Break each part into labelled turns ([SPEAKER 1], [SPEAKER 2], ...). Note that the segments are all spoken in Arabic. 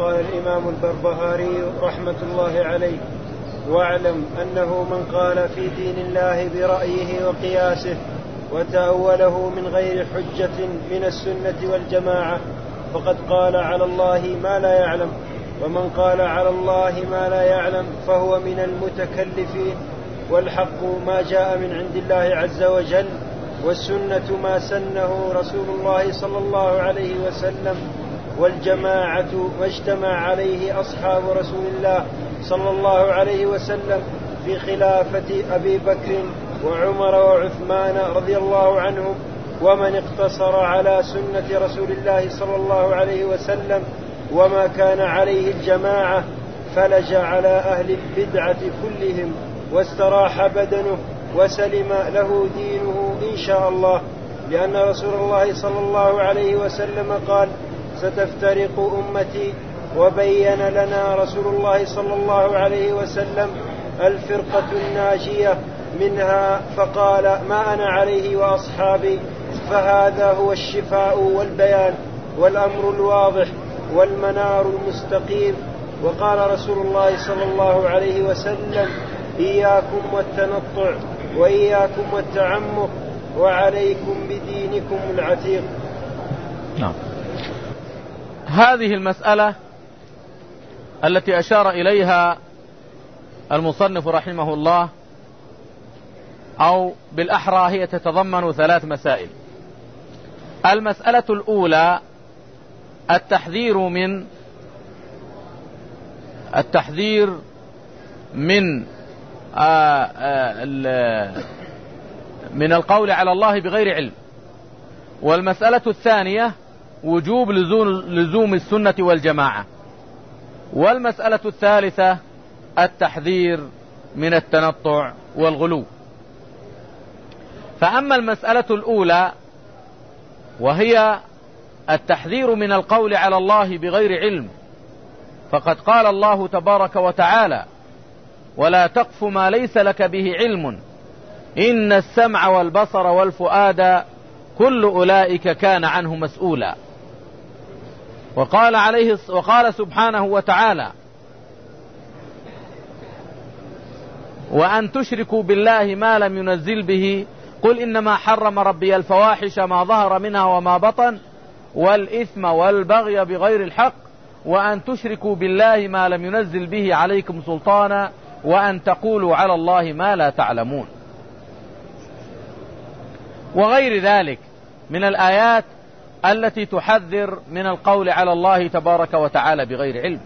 [SPEAKER 1] قال الإمام البربهاري رحمة الله عليه: واعلم أنه من قال في دين الله برأيه وقياسه وتأوله من غير حجة من السنة والجماعة فقد قال على الله ما لا يعلم، ومن قال على الله ما لا يعلم فهو من المتكلفين، والحق ما جاء من عند الله عز وجل، والسنة ما سنه رسول الله صلى الله عليه وسلم، والجماعة ما اجتمع عليه أصحاب رسول الله صلى الله عليه وسلم في خلافة أبي بكر وعمر وعثمان رضي الله عنهم، ومن اقتصر على سنة رسول الله صلى الله عليه وسلم وما كان عليه الجماعة فلج على أهل البدعة كلهم واستراح بدنه وسلم له دينه إن شاء الله، لأن رسول الله صلى الله عليه وسلم قال: ستفترق أمتي، وبين لنا رسول الله صلى الله عليه وسلم الفرقة الناجية منها فقال: ما أنا عليه وأصحابي، فهذا هو الشفاء والبيان والأمر الواضح والمنار المستقيم. وقال رسول الله صلى الله عليه وسلم: إياكم والتنطع وإياكم والتعمق وعليكم بدينكم العتيق.
[SPEAKER 2] نعم. هذه المسألة التي أشار إليها المصنف رحمه الله، أو بالأحرى هي تتضمن 3 مسائل. المسألة الأولى التحذير من القول على الله بغير علم. والمسألة الثانية وجوب لزوم السنة والجماعة. والمسألة الثالثة التحذير من التنطع والغلو. فأما المسألة الأولى وهي التحذير من القول على الله بغير علم، فقد قال الله تبارك وتعالى: ولا تقف ما ليس لك به علم إن السمع والبصر والفؤاد كل أولئك كان عنه مسؤولا. وقال سبحانه وتعالى: وأن تشركوا بالله ما لم ينزل به، قل إنما حرم ربي الفواحش ما ظهر منها وما بطن والإثم والبغي بغير الحق وأن تشركوا بالله ما لم ينزل به عليكم سلطانا وأن تقولوا على الله ما لا تعلمون، وغير ذلك من الآيات التي تحذر من القول على الله تبارك وتعالى بغير علم.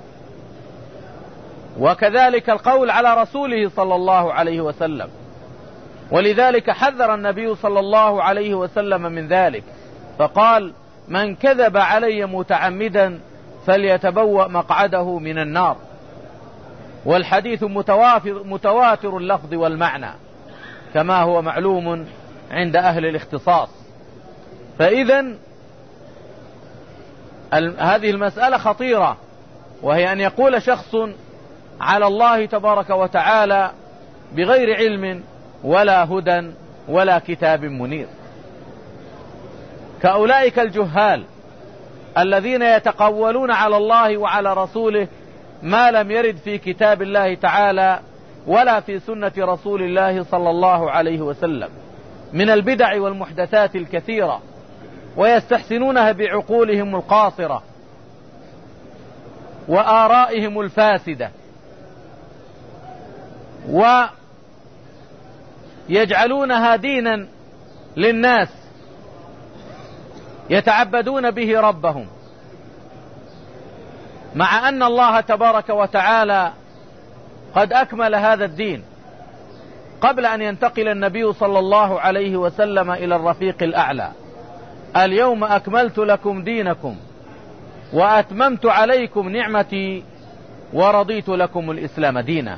[SPEAKER 2] وكذلك القول على رسوله صلى الله عليه وسلم، ولذلك حذر النبي صلى الله عليه وسلم من ذلك فقال: من كذب علي متعمدا فليتبوأ مقعده من النار. والحديث متواتر اللفظ والمعنى كما هو معلوم عند أهل الاختصاص. فإذن هذه المسألة خطيرة، وهي أن يقول شخص على الله تبارك وتعالى بغير علم ولا هدى ولا كتاب منير، كأولئك الجهال الذين يتقولون على الله وعلى رسوله ما لم يرد في كتاب الله تعالى ولا في سنة رسول الله صلى الله عليه وسلم من البدع والمحدثات الكثيرة، ويستحسنونها بعقولهم القاصرة وآرائهم الفاسدة، ويجعلونها دينا للناس يتعبدون به ربهم، مع أن الله تبارك وتعالى قد أكمل هذا الدين قبل أن ينتقل النبي صلى الله عليه وسلم إلى الرفيق الأعلى: اليوم أكملت لكم دينكم وأتممت عليكم نعمتي ورضيت لكم الإسلام دينا.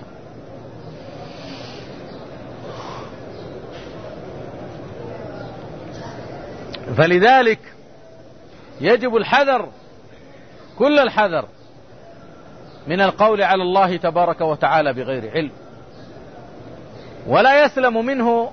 [SPEAKER 2] فلذلك يجب الحذر، كل الحذر، من القول على الله تبارك وتعالى بغير علم، ولا يسلم منه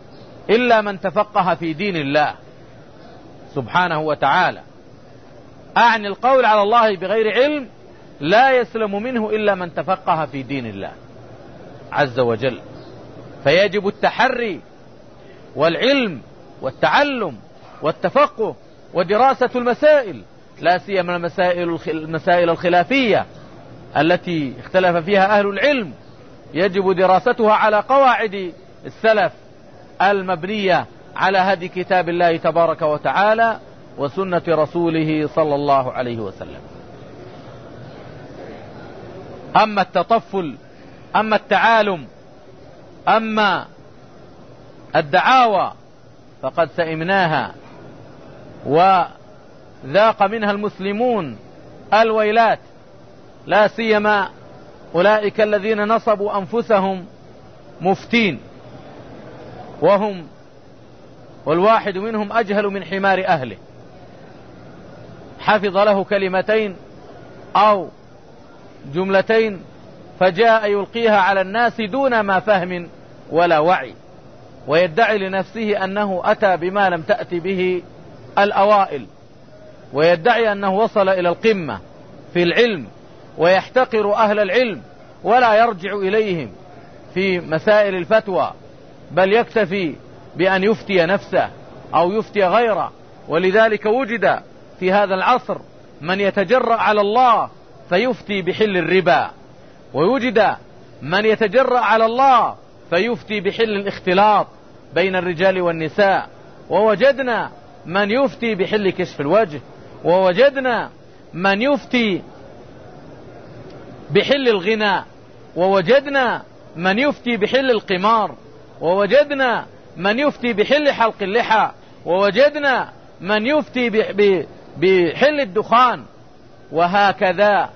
[SPEAKER 2] إلا من تفقه في دين الله سبحانه وتعالى. أعني القول على الله بغير علم لا يسلم منه إلا من تفقه في دين الله عز وجل. فيجب التحري والعلم والتعلم والتفقه ودراسة المسائل، لا سيما المسائل الخلافية التي اختلف فيها أهل العلم، يجب دراستها على قواعد السلف المبنية على هدي كتاب الله تبارك وتعالى وسنة رسوله صلى الله عليه وسلم. أما التطفل، أما التعالم، أما الدعاوى فقد سئمناها وذاق منها المسلمون الويلات، لا سيما أولئك الذين نصبوا أنفسهم مفتين، والواحد منهم أجهل من حمار أهله، حفظ له كلمتين أو جملتين فجاء يلقيها على الناس دون ما فهم ولا وعي، ويدعي لنفسه أنه أتى بما لم تأتي به الأوائل، ويدعي أنه وصل إلى القمة في العلم، ويحتقر أهل العلم ولا يرجع إليهم في مسائل الفتوى، بل يكتفي بأن يفتي نفسه أو يفتي غيره. ولذلك وجد في هذا العصر من يتجرأ على الله فيفتي بحل الربا، ويوجد من يتجرأ على الله فيفتي بحل الاختلاط بين الرجال والنساء، ووجدنا من يفتي بحل كشف الوجه، ووجدنا من يفتي بحل الغناء، ووجدنا من يفتي بحل القمار، ووجدنا من يفتي بحل حلق اللحى، ووجدنا من يفتي بحل الدخان، وهكذا.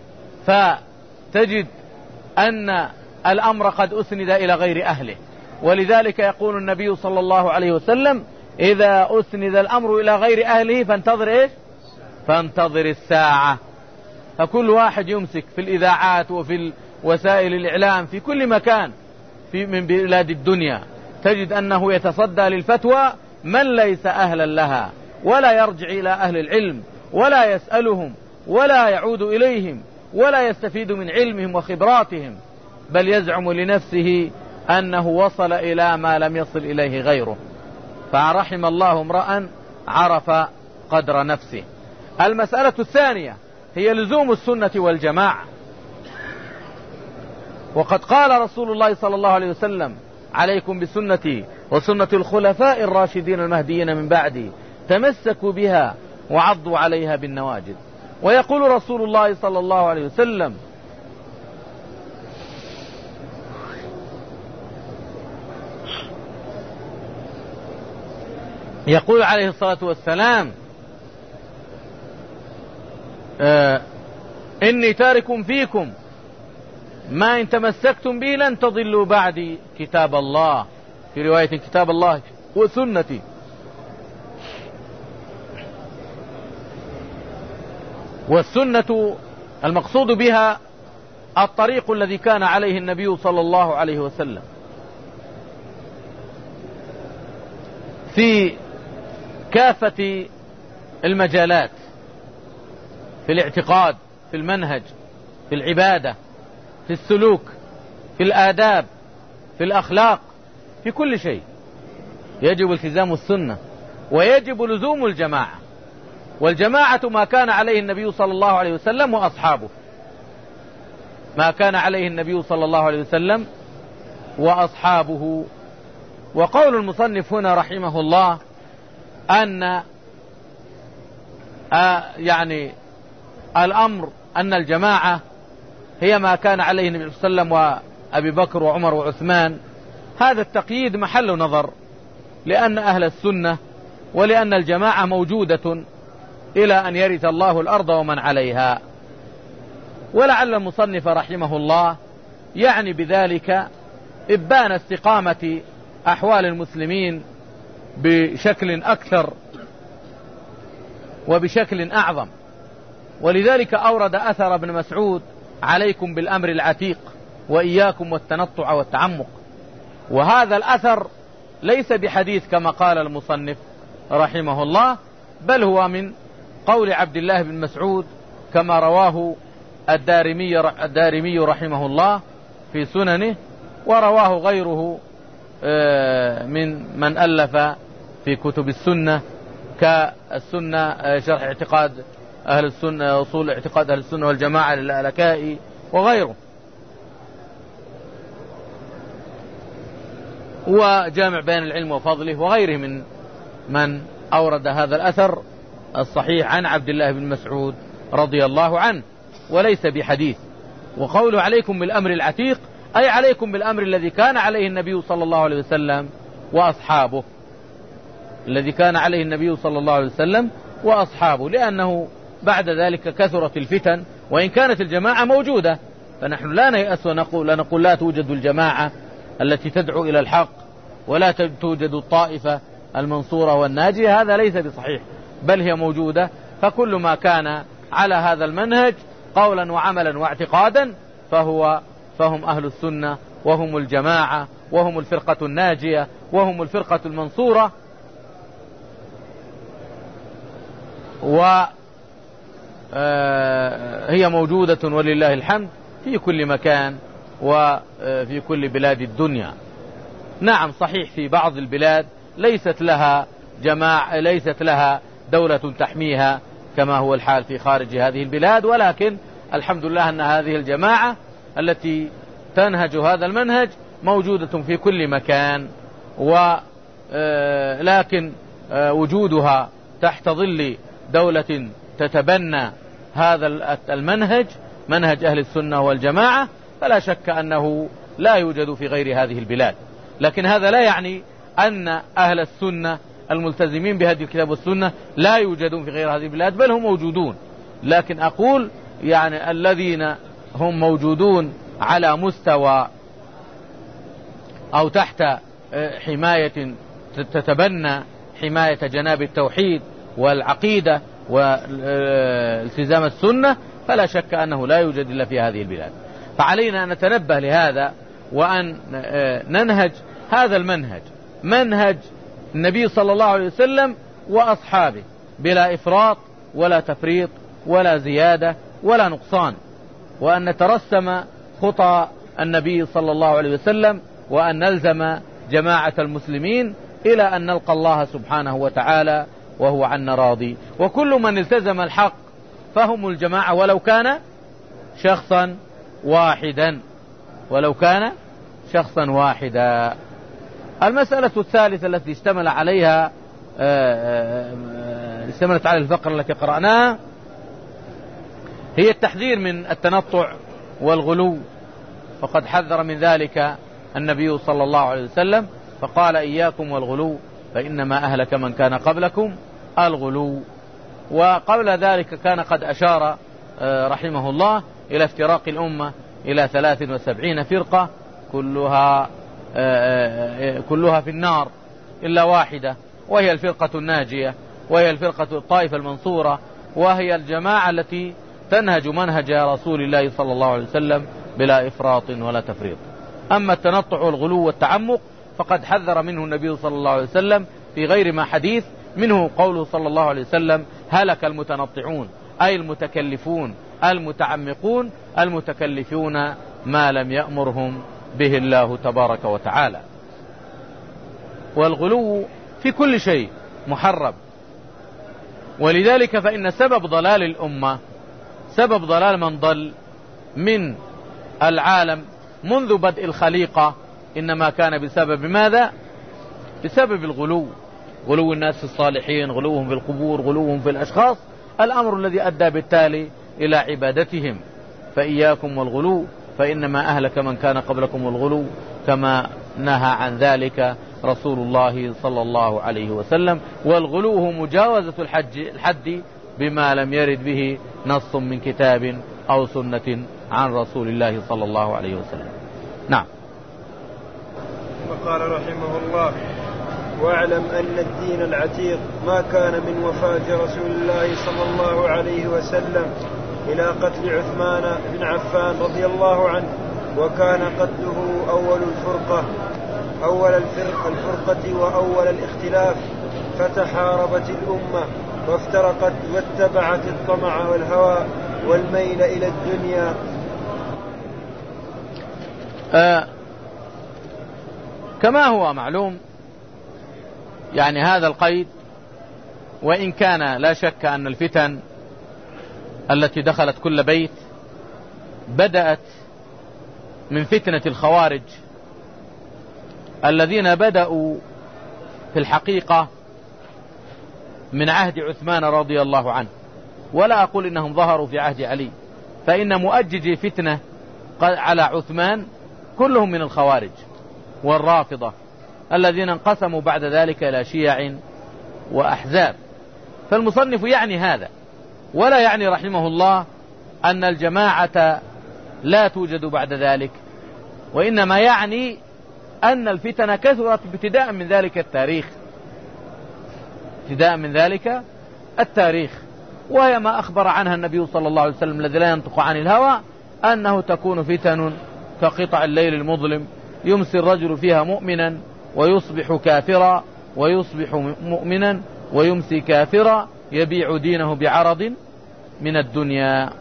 [SPEAKER 2] فتجد أن الأمر قد أسند إلى غير أهله، ولذلك يقول النبي صلى الله عليه وسلم: إذا أسند الأمر إلى غير أهله فانتظر إيش؟ فانتظر الساعة. فكل واحد يمسك في الإذاعات وفي وسائل الإعلام في كل مكان من بلاد الدنيا، تجد أنه يتصدى للفتوى من ليس أهلا لها، ولا يرجع إلى أهل العلم ولا يسألهم ولا يعود إليهم ولا يستفيد من علمهم وخبراتهم، بل يزعم لنفسه أنه وصل إلى ما لم يصل إليه غيره. فرحم الله امرأ عرف قدر نفسه. المسألة الثانية هي لزوم السنة والجماعة. وقد قال رسول الله صلى الله عليه وسلم: عليكم بسنتي وسنة الخلفاء الراشدين المهديين من بعدي، تمسكوا بها وعضوا عليها بالنواجذ. ويقول رسول الله صلى الله عليه وسلم: يقول عليه الصلاة والسلام: إني تارك فيكم ما إن تمسكتم به لن تضلوا بعدي كتاب الله، في رواية كتاب الله وسنتي. والسنة المقصود بها الطريق الذي كان عليه النبي صلى الله عليه وسلم في كافة المجالات، في الاعتقاد، في المنهج، في العبادة، في السلوك، في الآداب، في الأخلاق، في كل شيء يجب التزام السنة، ويجب لزوم الجماعة. والجماعة ما كان عليه النبي صلى الله عليه وسلم وأصحابه، ما كان عليه النبي صلى الله عليه وسلم وأصحابه. وقول المصنف هنا رحمه الله أن يعني الأمر أن الجماعة هي ما كان عليه النبي صلى الله عليه وسلم وأبي بكر وعمر وعثمان، هذا التقييد محل نظر، لأن أهل السنة ولأن الجماعة موجودة إلى أن يرث الله الأرض ومن عليها. ولعل المصنف رحمه الله يعني بذلك إبان استقامة أحوال المسلمين بشكل أكثر وبشكل أعظم. ولذلك أورد أثر ابن مسعود: عليكم بالأمر العتيق وإياكم والتنطع والتعمق. وهذا الأثر ليس بحديث كما قال المصنف رحمه الله، بل هو من قول عبد الله بن مسعود كما رواه الدارمي رحمه الله في سننه، ورواه غيره من ألف في كتب السنة كالسنة شرح اعتقاد أهل السنة، أصول اعتقاد أهل السنة والجماعة للألكائي وغيره، وجامع بين العلم وفضله وغيره من أورد هذا الأثر الصحيح عن عبد الله بن مسعود رضي الله عنه، وليس بحديث. وقوله عليكم بالأمر العتيق أي عليكم بالأمر الذي كان عليه النبي صلى الله عليه وسلم وأصحابه، الذي كان عليه النبي صلى الله عليه وسلم وأصحابه، لأنه بعد ذلك كثرت الفتن، وإن كانت الجماعة موجودة فنحن لا نيأس ونقول لا توجد الجماعة التي تدعو إلى الحق ولا توجد الطائفة المنصورة والناجية، هذا ليس بصحيح، بل هي موجودة. فكل ما كان على هذا المنهج قولا وعملا واعتقادا فهم أهل السنة، وهم الجماعة، وهم الفرقة الناجية، وهم الفرقة المنصورة. وهي موجودة ولله الحمد في كل مكان وفي كل بلاد الدنيا. نعم صحيح في بعض البلاد ليست لها جماعة، ليست لها دولة تحميها كما هو الحال في خارج هذه البلاد، ولكن الحمد لله أن هذه الجماعة التي تنهج هذا المنهج موجودة في كل مكان، ولكن وجودها تحت ظل دولة تتبنى هذا المنهج، منهج أهل السنة والجماعة، فلا شك أنه لا يوجد في غير هذه البلاد. لكن هذا لا يعني أن أهل السنة الملتزمين بهدي الكتاب والسنة لا يوجدون في غير هذه البلاد، بل هم موجودون. لكن أقول يعني الذين هم موجودون على مستوى أو تحت حماية تتبنى حماية جناب التوحيد والعقيدة والتزام السنة، فلا شك أنه لا يوجد إلا في هذه البلاد. فعلينا أن نتنبه لهذا وأن ننهج هذا المنهج، منهج النبي صلى الله عليه وسلم وأصحابه، بلا إفراط ولا تفريط ولا زيادة ولا نقصان، وأن نترسم خطى النبي صلى الله عليه وسلم، وأن نلزم جماعة المسلمين إلى أن نلقى الله سبحانه وتعالى وهو عنا راضي. وكل من التزم الحق فهم الجماعة ولو كان شخصا واحدا، ولو كان شخصا واحدا. المسألة الثالثة التي اشتملت على الفقرة التي قرأناها هي التحذير من التنطع والغلو، فقد حذر من ذلك النبي صلى الله عليه وسلم فقال إياكم والغلو فإنما أهلك من كان قبلكم الغلو. وقبل ذلك كان قد أشار رحمه الله إلى افتراق الأمة إلى 73 فرقة كلها في النار إلا واحدة، وهي الفرقة الناجية، وهي الفرقة الطائفة المنصورة، وهي الجماعة التي تنهج منهج رسول الله صلى الله عليه وسلم بلا إفراط ولا تفريط. أما التنطع والغلو والتعمق فقد حذر منه النبي صلى الله عليه وسلم في غير ما حديث، منه قوله صلى الله عليه وسلم هلك المتنطعون، أي المتكلفون المتعمقون المتكلفون ما لم يأمرهم به الله تبارك وتعالى. والغلو في كل شيء محرم، ولذلك فإن سبب ضلال الأمة، سبب ضلال من ضل من العالم منذ بدء الخليقة إنما كان بسبب ماذا؟ بسبب الغلو، غلو الناس في الصالحين، غلوهم في القبور، غلوهم في الأشخاص، الأمر الذي أدى بالتالي إلى عبادتهم. فإياكم والغلو فإنما أهلك من كان قبلكم الغلو، كما نهى عن ذلك رسول الله صلى الله عليه وسلم. والغلو هو مجاوزة الحد بما لم يرد به نص من كتاب أو سنة عن رسول الله صلى الله عليه وسلم. نعم.
[SPEAKER 1] وقال رحمه الله: واعلم أن الدين العتيق ما كان من وفاة رسول الله صلى الله عليه وسلم إلى قتل عثمان بن عفان رضي الله عنه، وكان قتله أول الفرقة وأول الاختلاف، فتحاربت الأمة وافترقت واتبعت الطمع والهوى والميل إلى الدنيا.
[SPEAKER 2] كما هو معلوم يعني هذا القيد، وإن كان لا شك أن الفتن التي دخلت كل بيت بدأت من فتنة الخوارج الذين بدأوا في الحقيقة من عهد عثمان رضي الله عنه، ولا أقول إنهم ظهروا في عهد علي، فإن مؤججي فتنة على عثمان كلهم من الخوارج والرافضة الذين انقسموا بعد ذلك إلى شيع وأحزاب. فالمصنف يعني هذا، ولا يعني رحمه الله أن الجماعة لا توجد بعد ذلك، وإنما يعني أن الفتن كثرت ابتداء من ذلك التاريخ، وهي ما أخبر عنها النبي صلى الله عليه وسلم الذي لا ينطق عن الهوى، أنه تكون فتن كقطع الليل المظلم يمسي الرجل فيها مؤمنا ويصبح كافرا، ويصبح مؤمنا ويمسي كافرا، يبيع دينه بعرض من الدنيا.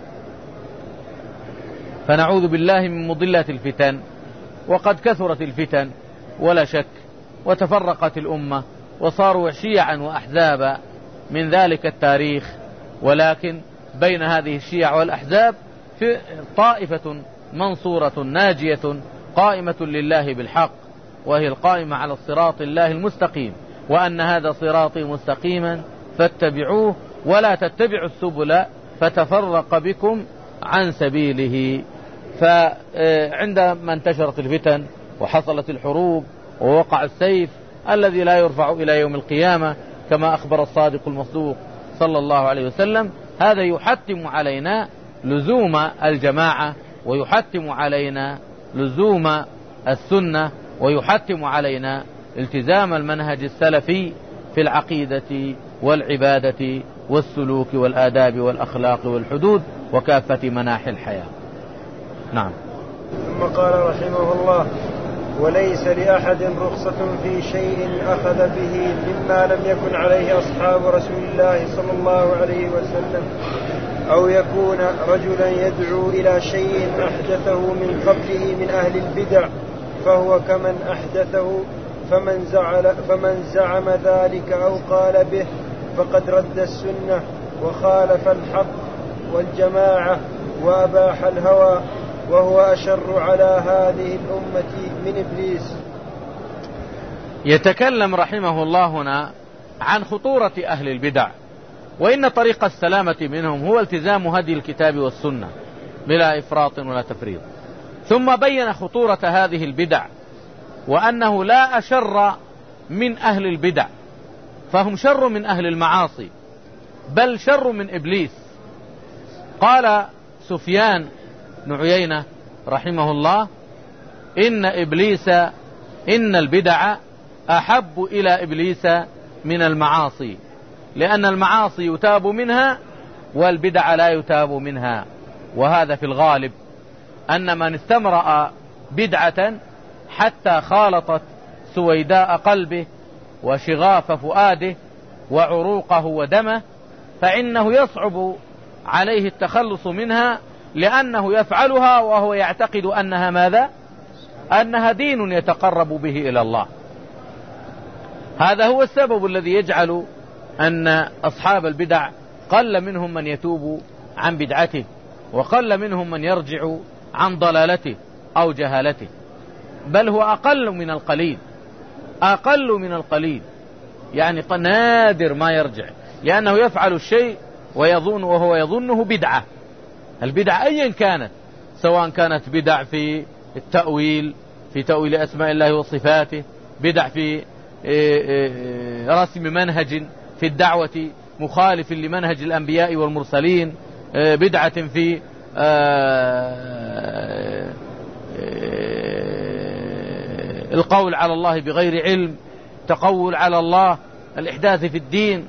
[SPEAKER 2] فنعوذ بالله من مضلات الفتن، وقد كثرت الفتن ولا شك، وتفرقت الأمة وصاروا شيعا وأحزابا من ذلك التاريخ، ولكن بين هذه الشيع والأحزاب في طائفة منصورة ناجية قائمة لله بالحق، وهي القائمة على الصراط الله المستقيم، وأن هذا صراطي مستقيما فاتبعوه ولا تتبعوا السبل فتفرق بكم عن سبيله. فعندما انتشرت الفتن وحصلت الحروب ووقع السيف الذي لا يرفع إلى يوم القيامة كما أخبر الصادق المصدوق صلى الله عليه وسلم، هذا يحتم علينا لزوم الجماعة، ويحتم علينا لزوم السنة، ويحتم علينا التزام المنهج السلفي في العقيدة والعبادة والسلوك والآداب والأخلاق والحدود وكافة مناحي الحياة. نعم.
[SPEAKER 1] ثم قال رحمه الله: وليس لأحد رخصة في شيء أخذ به مما لم يكن عليه أصحاب رسول الله صلى الله عليه وسلم، أو يكون رجلا يدعو إلى شيء أحدثه من قبله من أهل البدع، فهو كمن أحدثه، فمن زعم ذلك أو قال به فقد رد السنة وخالف الحق والجماعة وأباح الهوى، وهو أشر على هذه الأمة من إبليس.
[SPEAKER 2] يتكلم رحمه الله هنا عن خطورة أهل البدع، وإن طريق السلامة منهم هو التزام هدي الكتاب والسنة بلا إفراط ولا تفريط. ثم بين خطورة هذه البدع، وأنه لا أشر من أهل البدع، فهم شر من أهل المعاصي، بل شر من إبليس. قال سفيان بن عيينة رحمه الله: إن البدع أحب إلى إبليس من المعاصي، لأن المعاصي يتاب منها والبدع لا يتاب منها. وهذا في الغالب، أن من استمرأ بدعة حتى خالطت سويداء قلبه وشغاف فؤاده وعروقه ودمه، فإنه يصعب عليه التخلص منها، لأنه يفعلها وهو يعتقد أنها ماذا؟ أنها دين يتقرب به إلى الله. هذا هو السبب الذي يجعل أن أصحاب البدع قل منهم من يتوب عن بدعته، وقل منهم من يرجع عن ضلالته أو جهالته، بل هو أقل من القليل، يعني نادر ما يرجع، لأنه يفعل الشيء وهو يظنه بدعة. البدع أيا كانت، سواء كانت بدع في التأويل، في تأويل أسماء الله وصفاته، بدع في رسم منهج في الدعوة مخالف لمنهج الأنبياء والمرسلين، بدعة في القول على الله بغير علم، تقول على الله، الإحداث في الدين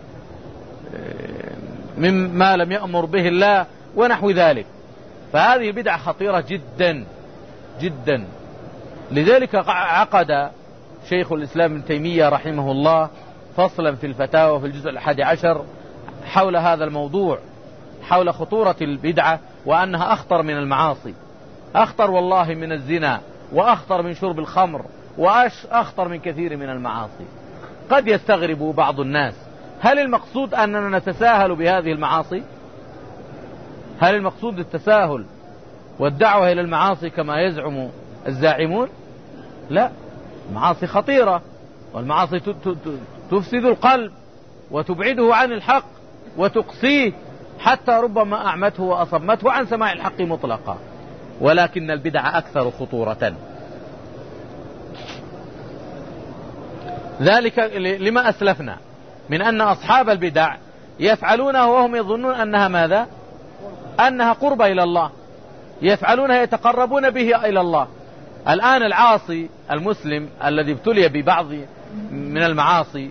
[SPEAKER 2] مما لم يأمر به الله ونحو ذلك. فهذه البدعة خطيرة جدا جدا. لذلك عقد شيخ الإسلام ابن تيمية رحمه الله فصلا في الفتاوى في الجزء 11 حول هذا الموضوع، حول خطورة البدعة، وأنها أخطر من المعاصي، أخطر والله من الزنا، وأخطر من شرب الخمر، وأخطر من كثير من المعاصي. قد يستغرب بعض الناس، هل المقصود أننا نتساهل بهذه المعاصي؟ هل المقصود التساهل والدعوة إلى المعاصي كما يزعم الزاعمون؟ لا، المعاصي خطيرة، والمعاصي تفسد القلب وتبعده عن الحق وتقسيه، حتى ربما أعمته وأصمته عن سماع الحق مطلقا. ولكن البدع أكثر خطورة، ذلك لما أسلفنا من أن أصحاب البدع يفعلونها وهم يظنون أنها ماذا؟ أنها قربة إلى الله، يفعلونها يتقربون به إلى الله. الآن العاصي المسلم الذي ابتلي ببعض من المعاصي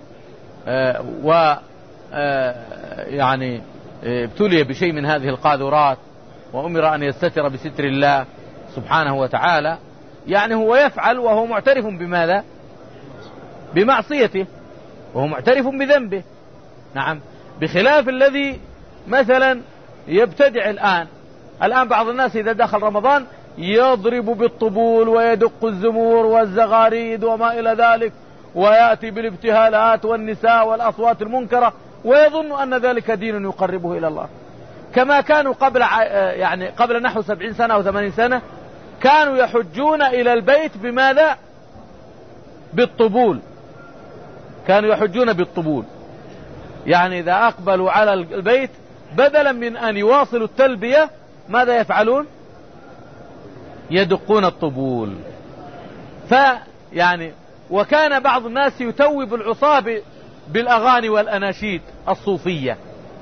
[SPEAKER 2] يعني ابتلي بشيء من هذه القاذورات، وأمر أن يستتر بستر الله سبحانه وتعالى، يعني هو يفعل وهو معترف بماذا؟ بمعصيته، وهو معترف بذنبه. نعم، بخلاف الذي مثلا يبتدع الآن بعض الناس إذا دخل رمضان يضرب بالطبول ويدق الزمور والزغاريد وما إلى ذلك، ويأتي بالابتهالات والنساء والأصوات المنكرة، ويظن أن ذلك دين يقربه إلى الله. كما كانوا قبل نحو 70 سنة أو 80 سنة كانوا يحجون إلى البيت بماذا؟ بالطبول. كانوا يحجون بالطبول، يعني إذا أقبلوا على البيت بدلا من أن يواصلوا التلبية ماذا يفعلون؟ يدقون الطبول. وكان بعض الناس يتوب العصاة بالأغاني والأناشيد الصوفية،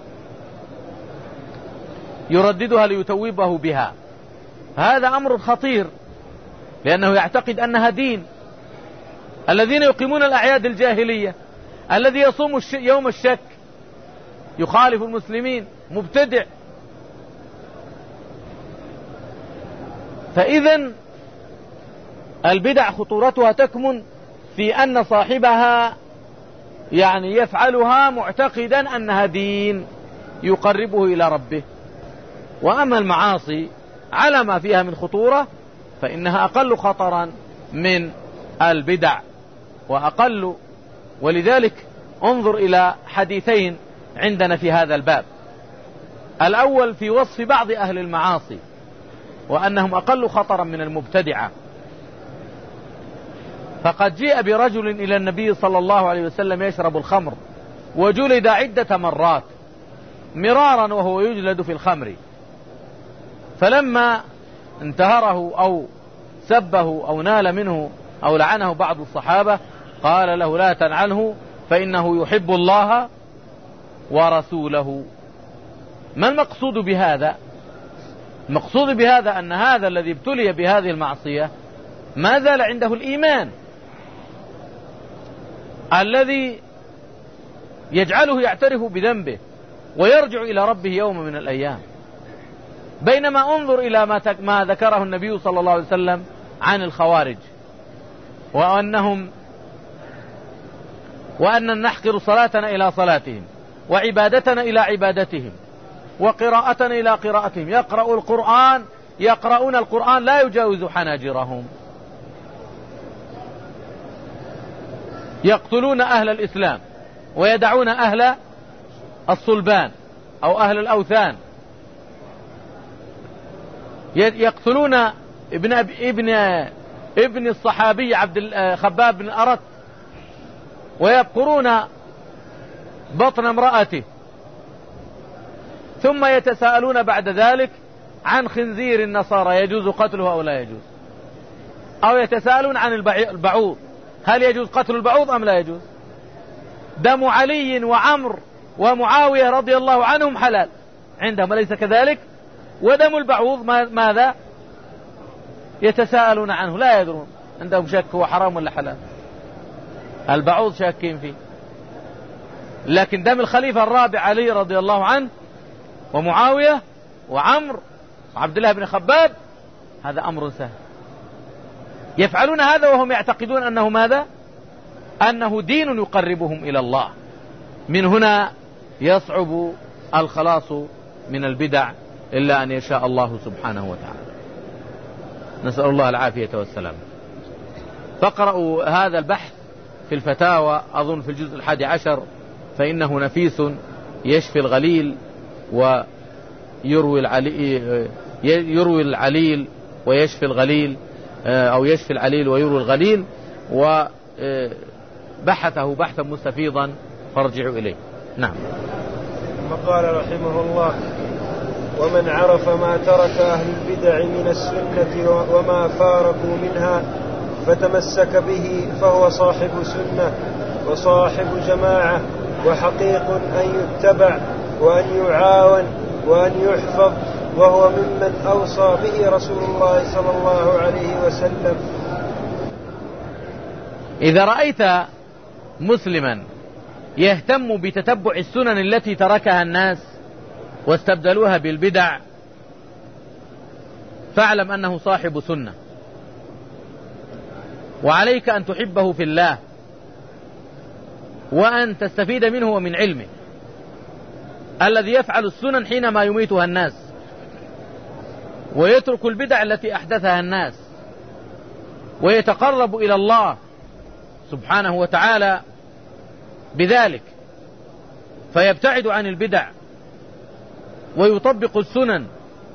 [SPEAKER 2] يرددها ليتوبه بها. هذا أمر خطير، لأنه يعتقد أنها دين. الذين يقيمون الأعياد الجاهلية، الذي يصوم يوم الشك يخالف المسلمين، مبتدع. فإذا البدع خطورتها تكمن في أن صاحبها يفعلها معتقدا أنها دين يقربه إلى ربه. وأما المعاصي على ما فيها من خطورة فإنها أقل خطرا من البدع وأقل. ولذلك انظر إلى حديثين عندنا في هذا الباب. الأول في وصف بعض أهل المعاصي وأنهم أقل خطرا من المبتدعة. فقد جاء برجل إلى النبي صلى الله عليه وسلم يشرب الخمر، وجلد عدة مرات مرارا وهو يجلد في الخمر. فلما انتهره أو سبه أو نال منه أو لعنه بعض الصحابة قال له: لا تلعنه فإنه يحب الله ورسوله. ما المقصود بهذا؟ المقصود بهذا أن هذا الذي ابتلي بهذه المعصية ما زال عنده الإيمان الذي يجعله يعترف بذنبه ويرجع إلى ربه يوم من الأيام. بينما انظر إلى ما ذكره النبي صلى الله عليه وسلم عن الخوارج، وأن نحقر صلاتنا إلى صلاتهم، وعبادتنا إلى عبادتهم، وقراءتنا إلى قراءتهم. يقرؤون القرآن لا يجاوز حناجرهم، يقتلون أهل الإسلام ويدعون أهل الصلبان أو أهل الأوثان، يقتلون ابن الصحابي خباب بن الأرت، ويبقرون بطن امرأته، ثم يتساءلون بعد ذلك عن خنزير النصارى يجوز قتله أو لا يجوز، أو يتساءلون عن البعوض هل يجوز قتل البعوض أم لا يجوز. دم علي وعمر ومعاوية رضي الله عنهم حلال عندهم، أليس كذلك؟ ودم البعوض ماذا؟ يتساءلون عنه، لا يدرون، عندهم شك هو حرام ولا حلال. البعوض شاكين فيه، لكن دم الخليفة الرابع علي رضي الله عنه ومعاوية وعمر وعبد الله بن خباب هذا أمر سهل. يفعلون هذا وهم يعتقدون أنه ماذا؟ أنه دين يقربهم إلى الله. من هنا يصعب الخلاص من البدع إلا أن يشاء الله سبحانه وتعالى. نسأل الله العافية والسلام. فاقرأوا هذا البحث في الفتاوى أظن في الجزء 11 فإنه نفيس يشفي الغليل ويروي العليل ويشفي الغليل، أو يشفي العليل ويروي الغليل، وبحثه بحثا مستفيضا فارجعوا إليه. نعم.
[SPEAKER 1] ثم قال رحمه الله: ومن عرف ما ترك أهل البدع من السنة وما فارقوا منها فتمسك به فهو صاحب سنة وصاحب جماعة، وحقيق أن يتبع وأن يعاون وأن يحفظ، وهو ممن أوصى به رسول الله صلى الله عليه وسلم.
[SPEAKER 2] إذا رأيت مسلما يهتم بتتبع السنن التي تركها الناس واستبدلوها بالبدع فاعلم أنه صاحب سنة، وعليك أن تحبه في الله وأن تستفيد منه ومن علمه. الذي يفعل السنن حينما يميتها الناس ويترك البدع التي أحدثها الناس ويتقرب إلى الله سبحانه وتعالى بذلك، فيبتعد عن البدع ويطبق السنن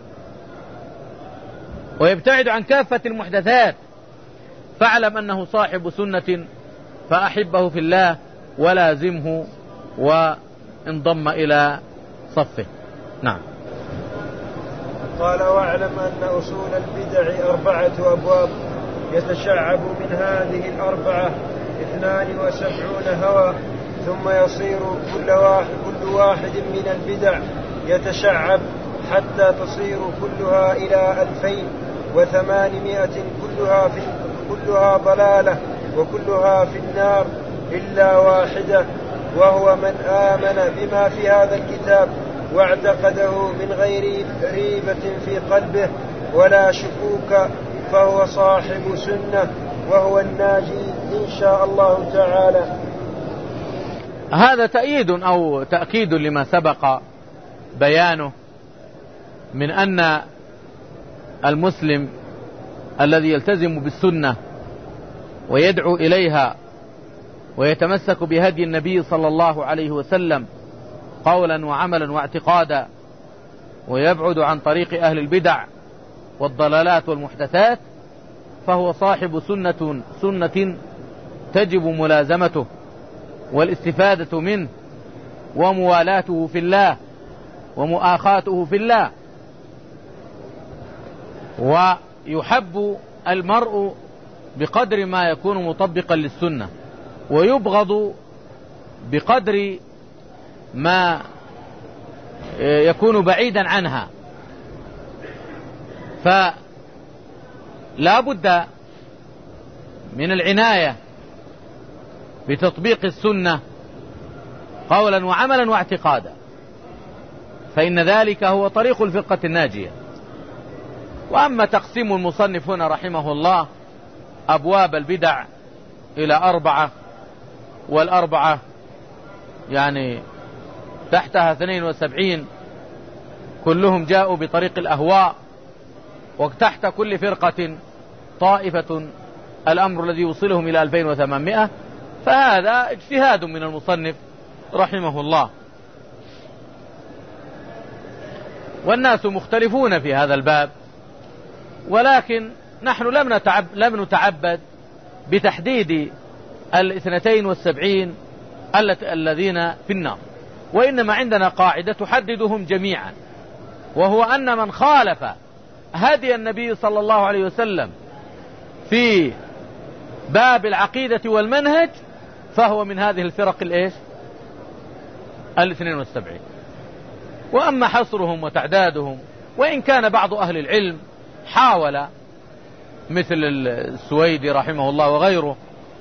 [SPEAKER 2] ويبتعد عن كافة المحدثات، فاعلم أنه صاحب سنة فأحبه في الله ولازمه وانضم إلى صفه. نعم.
[SPEAKER 1] قال: واعلم أن أصول البدع 4 أبواب يتشعب من هذه 4 72 هوى، ثم يصير كل واحد من البدع يتشعب حتى تصير كلها إلى 2800 كلها ضلالة وكلها في النار إلا واحدة، وهو من آمن بما في هذا الكتاب واعتقده من غير ريبة في قلبه ولا شكوك، فهو صاحب سنة وهو الناجي إن شاء الله تعالى.
[SPEAKER 2] هذا تأييد أو تأكيد لما سبق بيانه من أن المسلم الذي يلتزم بالسنة ويدعو إليها ويتمسك بهدي النبي صلى الله عليه وسلم قولا وعملا واعتقادا، ويبعد عن طريق أهل البدع والضلالات والمحدثات، فهو صاحب سنة تجب ملازمته والاستفادة منه وموالاته في الله ومؤاخاته في الله. ويحب المرء بقدر ما يكون مطبقا للسنة، ويبغض بقدر ما يكون بعيدا عنها. فلا بد من العناية بتطبيق السنة قولا وعملا واعتقادا، فإن ذلك هو طريق الفرقة الناجية. وأما تقسيم المصنف هنا رحمه الله أبواب البدع إلى 4، والأربعة يعني تحتها 72 كلهم جاءوا بطريق الأهواء، وتحت كل فرقة طائفة الأمر الذي يوصلهم إلى 2800، فهذا اجتهاد من المصنف رحمه الله. والناس مختلفون في هذا الباب، ولكن نحن لم نتعبد بتحديد 72 الذين في النار، وإنما عندنا قاعدة تحددهم جميعا، وهو أن من خالف هدي النبي صلى الله عليه وسلم في باب العقيدة والمنهج فهو من هذه الفرق 72. وأما حصرهم وتعدادهم، وإن كان بعض أهل العلم حاول مثل السويدي رحمه الله وغيره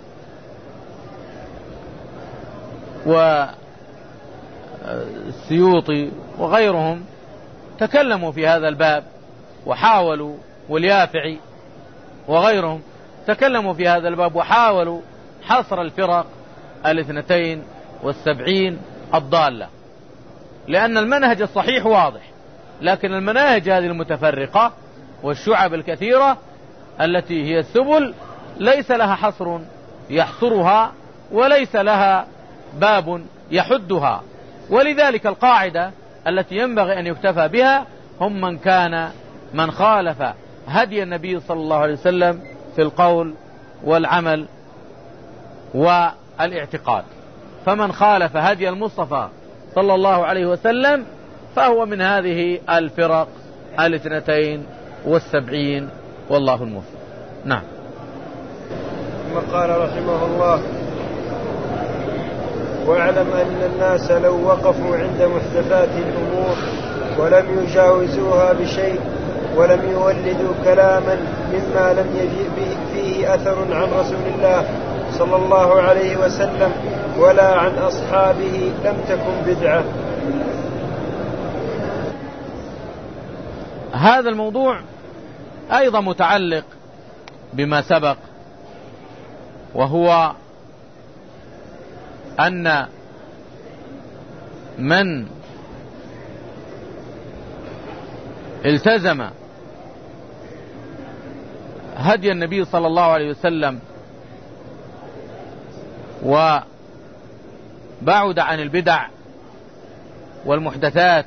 [SPEAKER 2] والسيوطي وغيرهم تكلموا في هذا الباب وحاولوا، واليافعي وغيرهم تكلموا في هذا الباب وحاولوا حصر الفرق 72 الضالة، لأن المنهج الصحيح واضح، لكن المناهج هذه المتفرقة والشعب الكثيرة التي هي السبل ليس لها حصر يحصرها وليس لها باب يحدها. ولذلك القاعدة التي ينبغي أن يكتفى بها هم من خالف هدي النبي صلى الله عليه وسلم في القول والعمل والاعتقاد. فمن خالف هدي المصطفى صلى الله عليه وسلم فهو من هذه الفرق 72، والله الموفق. نعم.
[SPEAKER 1] ثم قال رحمه الله: واعلم أن الناس لو وقفوا عند محدثات الأمور ولم يجاوزوها بشيء ولم يولدوا كلاما مما لم يجئ فيه أثر عن رسول الله صلى الله عليه وسلم ولا عن أصحابه لم تكن بدعة.
[SPEAKER 2] هذا الموضوع أيضا متعلق بما سبق، وهو أن من التزم هدي النبي صلى الله عليه وسلم وبعد عن البدع والمحدثات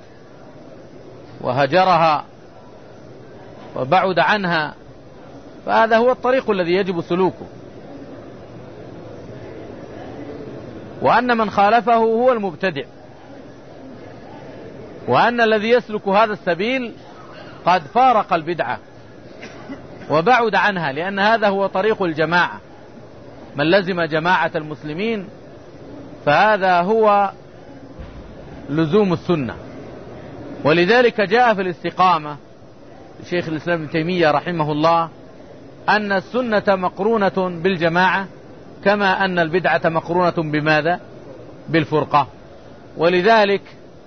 [SPEAKER 2] وهجرها وبعد عنها، فهذا هو الطريق الذي يجب سلوكه. وأن من خالفه هو المبتدع، وأن الذي يسلك هذا السبيل قد فارق البدعة وبعد عنها، لأن هذا هو طريق الجماعة. من لزم جماعة المسلمين فهذا هو لزوم السنة. ولذلك جاء في الاستقامة شيخ الإسلام ابن تيمية رحمه الله أن السنة مقرونة بالجماعة كما أن البدعة مقرونة بماذا؟ بالفرقة. ولذلك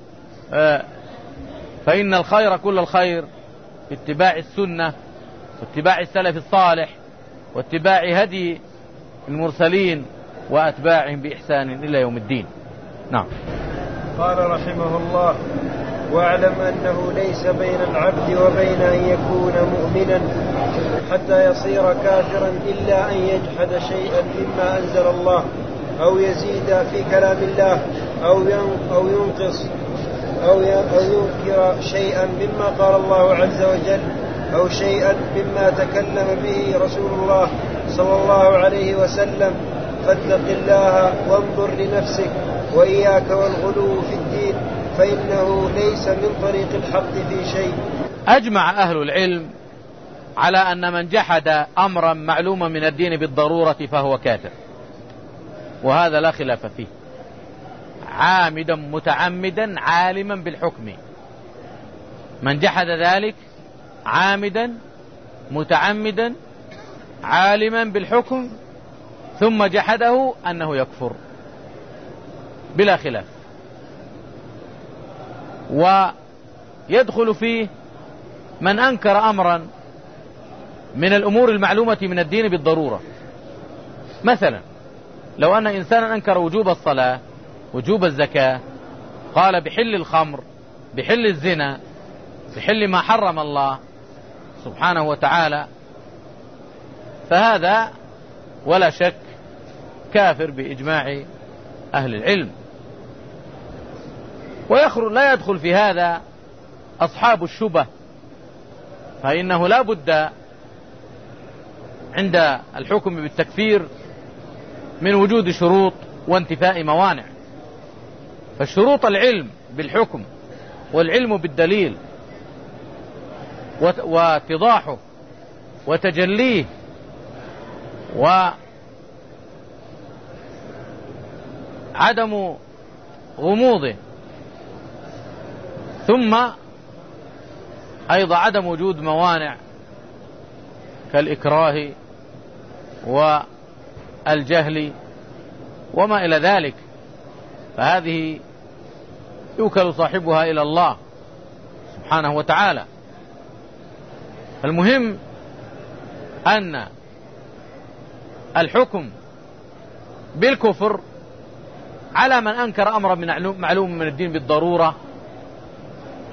[SPEAKER 2] فإن الخير كل الخير في اتباع السنة واتباع السلف الصالح واتباع هدي المرسلين وأتباعهم بإحسان إلى يوم الدين. نعم.
[SPEAKER 1] قال رحمه الله: واعلم أنه ليس بين العبد وبين أن يكون مؤمنا حتى يصير كافرا إلا أن يجحد شيئا مما أنزل الله أو يزيد في كلام الله أو ينقص أو ينكر شيئا مما قال الله عز وجل أو شيئا مما تكلم به رسول الله صلى الله عليه وسلم. فاتق الله وانظر لنفسك وإياك والغلو في الدين فإنه ليس من طريق الحق في شيء.
[SPEAKER 2] أجمع أهل العلم على أن من جحد أمرا معلوما من الدين بالضرورة فهو كافر، وهذا لا خلاف فيه، عامدا متعمدا عالما بالحكم. من جحد ذلك عامدا متعمدا عالما بالحكم ثم جحده أنه يكفر بلا خلاف. ويدخل فيه من أنكر أمرا من الأمور المعلومة من الدين بالضرورة. مثلا لو أن إنسانا أنكر وجوب الصلاة، وجوب الزكاة، قال بحل الخمر، بحل الزنا، بحل ما حرم الله سبحانه وتعالى، فهذا ولا شك كافر بإجماع أهل العلم. لا يدخل في هذا أصحاب الشبه، فإنه لا بد عند الحكم بالتكفير من وجود شروط وانتفاء موانع. فالشروط العلم بالحكم والعلم بالدليل واتضاحه وتجليه وعدم غموضه، ثم أيضا عدم وجود موانع كالإكراه والجهل وما إلى ذلك، فهذه يوكل صاحبها إلى الله سبحانه وتعالى. المهم أن الحكم بالكفر على من أنكر أمرا من معلوم من الدين بالضرورة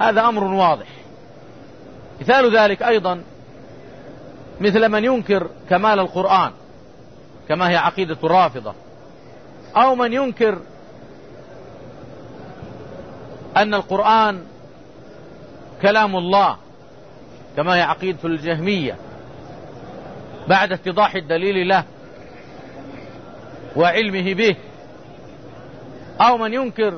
[SPEAKER 2] هذا أمر واضح. مثال ذلك أيضا مثل من ينكر كمال القرآن كما هي عقيدة الرافضة، أو من ينكر أن القرآن كلام الله كما هي عقيدة الجهمية بعد اتضاح الدليل له وعلمه به، أو من ينكر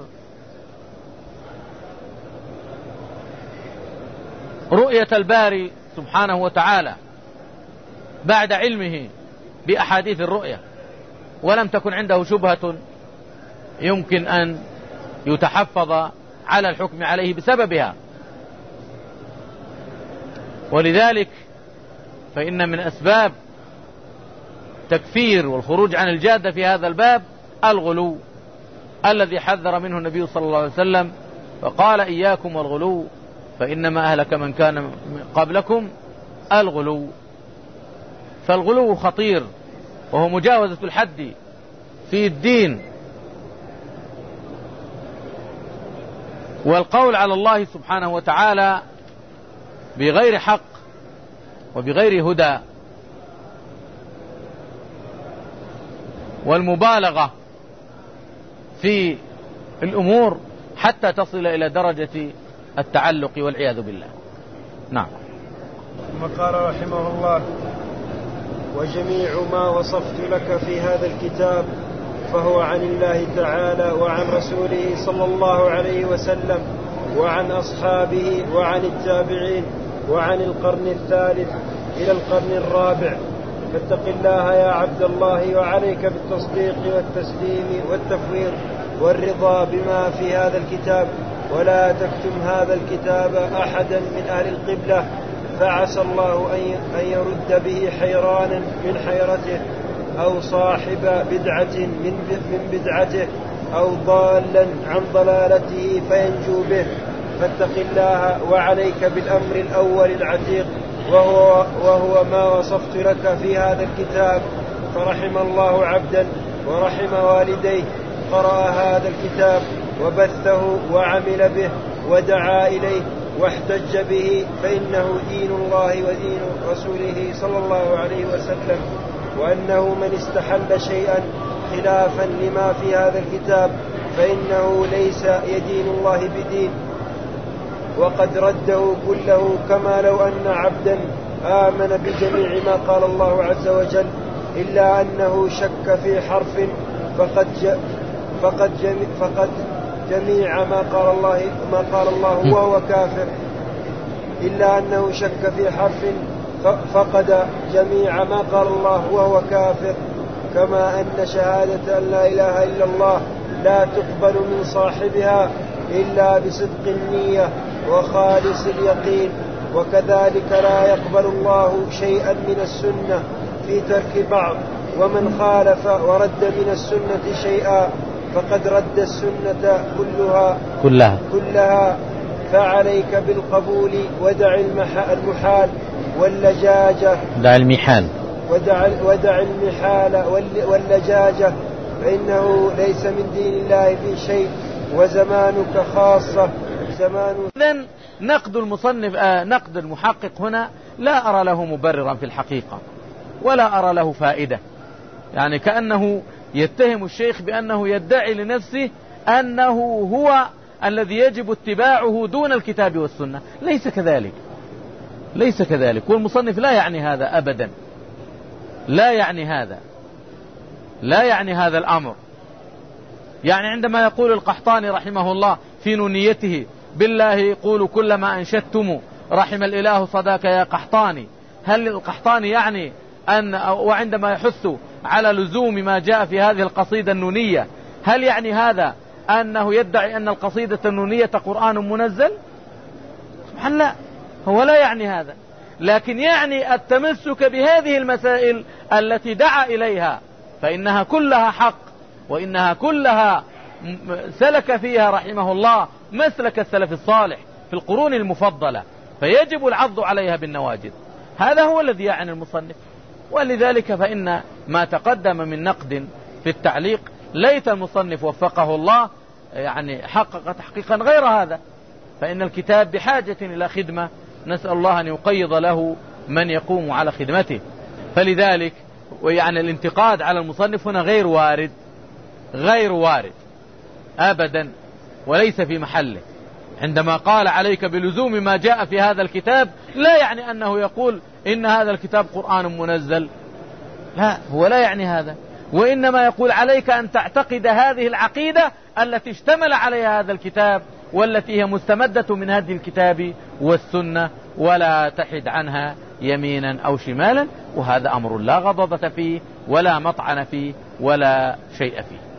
[SPEAKER 2] رؤية الباري سبحانه وتعالى بعد علمه بأحاديث الرؤية ولم تكن عنده شبهة يمكن أن يتحفظ على الحكم عليه بسببها. ولذلك فإن من أسباب تكفير والخروج عن الجادة في هذا الباب الغلو الذي حذر منه النبي صلى الله عليه وسلم، فقال إياكم والغلو فإنما أهلك من كان قبلكم الغلو. فالغلو خطير وهو مجاوزة الحد في الدين، والقول على الله سبحانه وتعالى بغير حق وبغير هدى، والمبالغة في الأمور حتى تصل إلى درجة التعلق والعياذ بالله. نعم.
[SPEAKER 1] ثم قال رحمه الله: وجميع ما وصفت لك في هذا الكتاب فهو عن الله تعالى وعن رسوله صلى الله عليه وسلم وعن أصحابه وعن التابعين وعن القرن الثالث إلى القرن الرابع. فاتق الله يا عبد الله، وعليك بالتصديق والتسليم والتفويض والرضا بما في هذا الكتاب، ولا تكتم هذا الكتاب أحدا من أهل القبلة، فعسى الله أن يرد به حيرانا من حيرته، أو صاحب بدعة من بدعته، أو ضالا عن ضلالته فينجو به. فاتق الله وعليك بالأمر الأول العتيق، وهو ما وصفت لك في هذا الكتاب. فرحم الله عبدا ورحم والديه قرأ هذا الكتاب وبثه وعمل به ودعا إليه واحتج به، فإنه دين الله ودين رسوله صلى الله عليه وسلم. وأنه من استحل شيئا خلافا لما في هذا الكتاب فإنه ليس يدين الله بدين، وقد رده كله، كما لو أن عبدا آمن بجميع ما قال الله عز وجل إلا أنه شك في حرف فقد جميع ما قال الله وهو كافر، إلا أنه شك في حرف فقد جميع ما قال الله وهو كافر. كما أن شهادة أن لا إله إلا الله لا تقبل من صاحبها إلا بصدق النية وخالص اليقين، وكذلك لا يقبل الله شيئا من السنة في ترك بعض، ومن خالف ورد من السنة شيئا فقد رد السنة كلها. فعليك بالقبول ودع المحال واللجاجة، ودع المحال واللجاجة، فإنه ليس من دين الله في شيء، وزمانك خاصة
[SPEAKER 2] إذن نقد المصنف نقد المحقق هنا لا أرى له مبررا في الحقيقة، ولا أرى له فائدة. يعني كأنه يتهم الشيخ بأنه يدعي لنفسه أنه هو الذي يجب اتباعه دون الكتاب والسنة. ليس كذلك، والمصنف لا يعني هذا أبدا، لا يعني هذا الأمر. يعني عندما يقول القحطاني رحمه الله في نونيته: بالله قولوا كل ما أنشدتم رحم الإله صداك يا قحطاني، هل القحطاني يعني وعندما يحث على لزوم ما جاء في هذه القصيدة النونية، هل يعني هذا أنه يدعي أن القصيدة النونية قرآن منزل؟ سبحان الله، هو لا يعني هذا، لكن يعني التمسك بهذه المسائل التي دعا إليها، فإنها كلها حق، وإنها كلها سلك فيها رحمه الله مسلك السلف الصالح في القرون المفضلة، فيجب العض عليها بالنواجذ. هذا هو الذي يعني المصنف. ولذلك فإن ما تقدم من نقد في التعليق ليت المصنف وفقه الله يعني حقق تحقيقا غير هذا، فإن الكتاب بحاجة إلى خدمة، نسأل الله أن يقيض له من يقوم على خدمته. فلذلك ويعني الانتقاد على المصنف هنا غير وارد أبدا، وليس في محله. عندما قال عليك بلزوم ما جاء في هذا الكتاب لا يعني أنه يقول إن هذا الكتاب قرآن منزل، لا، هو لا يعني هذا، وإنما يقول عليك أن تعتقد هذه العقيدة التي اشتمل عليها هذا الكتاب والتي هي مستمدة من هذه الكتاب والسنة، ولا تحد عنها يمينا أو شمالا. وهذا أمر لا غضاضة فيه ولا مطعن فيه ولا شيء فيه.